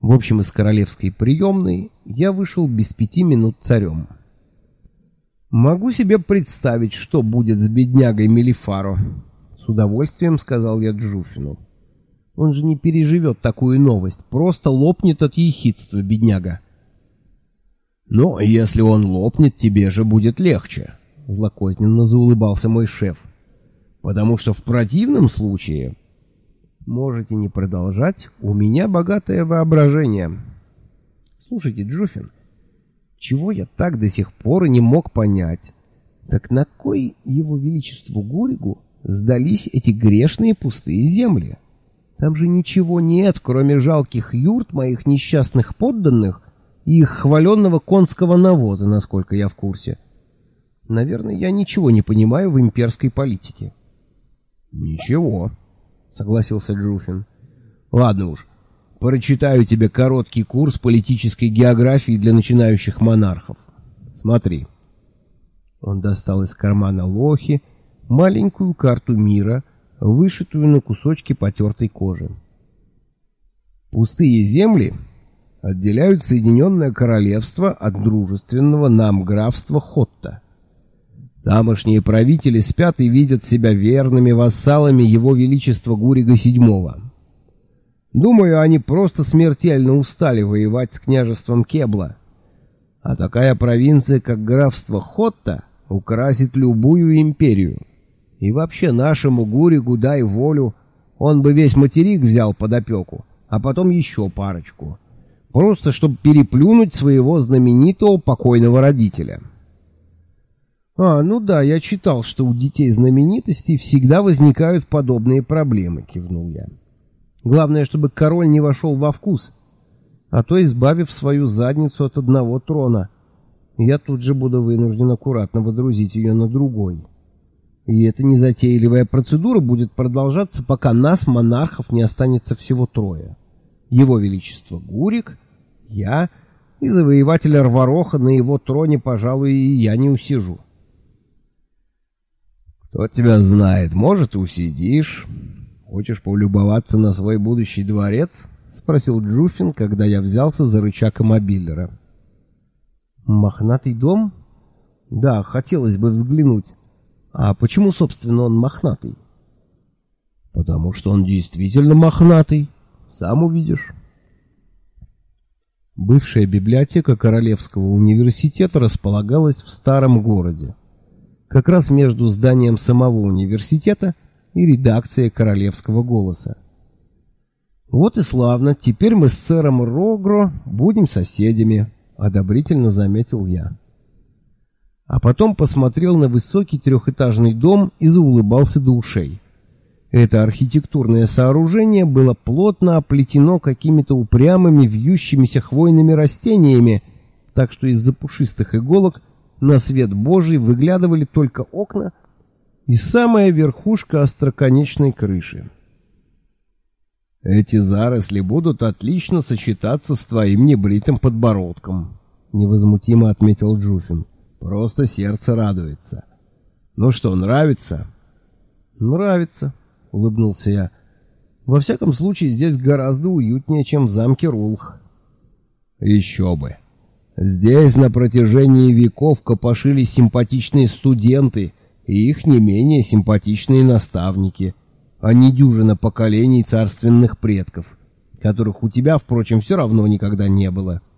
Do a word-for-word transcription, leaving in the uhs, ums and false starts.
В общем, из королевской приемной я вышел без пяти минут царем. «Могу себе представить, что будет с беднягой Мелифаро», — с удовольствием сказал я Джуфину. «Он же не переживет такую новость, просто лопнет от ехидства, бедняга». «Но если он лопнет, тебе же будет легче», — злокозненно заулыбался мой шеф. «Потому что в противном случае...» «Можете не продолжать, у меня богатое воображение». «Слушайте, Джуфин, чего я так до сих пор и не мог понять, так на кой его величеству Гуригу сдались эти грешные пустые земли? Там же ничего нет, кроме жалких юрт моих несчастных подданных и их хваленного конского навоза, насколько я в курсе. Наверное, я ничего не понимаю в имперской политике». «Ничего», — согласился Джуфин. «Ладно уж, прочитаю тебе короткий курс политической географии для начинающих монархов. Смотри». Он достал из кармана лохи маленькую карту мира, вышитую на кусочке потертой кожи. Пустые земли отделяют Соединенное Королевство от дружественного нам графства Хотта. Тамошние правители спят и видят себя верными вассалами его величества Гурига седьмого. Думаю, они просто смертельно устали воевать с княжеством Кебла. А такая провинция, как графство Хотта, украсит любую империю. И вообще нашему Гуригу дай волю, он бы весь материк взял под опеку, а потом еще парочку. Просто чтобы переплюнуть своего знаменитого покойного родителя. «А, ну да, я читал, что у детей знаменитостей всегда возникают подобные проблемы», — кивнул я. «Главное, чтобы король не вошел во вкус, а то, избавив свою задницу от одного трона, я тут же буду вынужден аккуратно водрузить ее на другой. И эта незатейливая процедура будет продолжаться, пока нас, монархов, не останется всего трое. Его Величество Гуриг, я и завоеватель Арвароха. На его троне, пожалуй, и я не усижу». «Кто тебя знает, может, усидишь. Хочешь полюбоваться на свой будущий дворец?» — спросил Джуфин, когда я взялся за рычаг мобилера. «Мохнатый дом? Да, хотелось бы взглянуть. А почему, собственно, он мохнатый?» «Потому что он действительно мохнатый. Сам увидишь». Бывшая библиотека Королевского университета располагалась в старом городе, как раз между зданием самого университета и редакцией Королевского голоса. «Вот и славно, теперь мы с сэром Рогро будем соседями», — одобрительно заметил я. А потом посмотрел на высокий трехэтажный дом и заулыбался до ушей. Это архитектурное сооружение было плотно оплетено какими-то упрямыми вьющимися хвойными растениями, так что из-за пушистых иголок на свет Божий выглядывали только окна и самая верхушка остроконечной крыши. «Эти заросли будут отлично сочетаться с твоим небритым подбородком», — невозмутимо отметил Джуфин. «Просто сердце радуется. Ну что, нравится?» «Нравится», — улыбнулся я. «Во всяком случае, здесь гораздо уютнее, чем в замке Рулх». «Еще бы! Здесь на протяжении веков копошились симпатичные студенты и их не менее симпатичные наставники, а не дюжина поколений царственных предков, которых у тебя, впрочем, все равно никогда не было».